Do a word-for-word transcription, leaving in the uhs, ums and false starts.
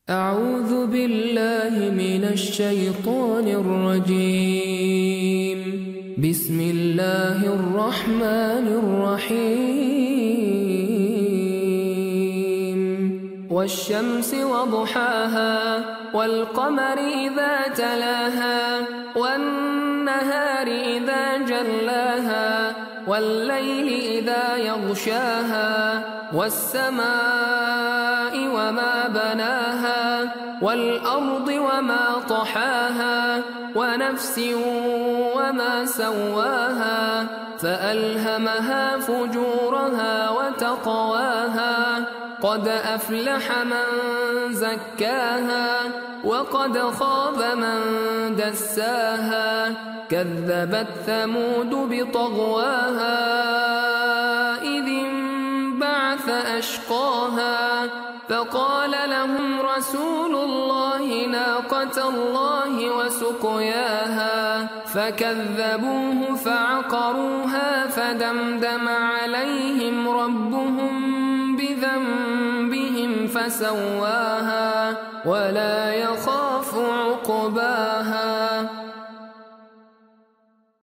أعوذ بالله من الشيطان الرجيم. بسم الله الرحمن الرحيم. والشمس وضحاها والقمر إذا تلاها والنهار إذا جلاها والليل إذا يغشاها والسماء وما بناها والأرض وما طحاها ونفس وما سواها فألهمها فجورها وتقواها قد أفلح من زكاها وقد خاب من دساها كذبت ثمود بطغواها إذ انبعث أشقاها فقال لهم رسول الله ناقة الله وسقياها فكذبوه فعقروها فدمدم عليهم ربهم بذنبهم فسواها ولا يخاف عقباها.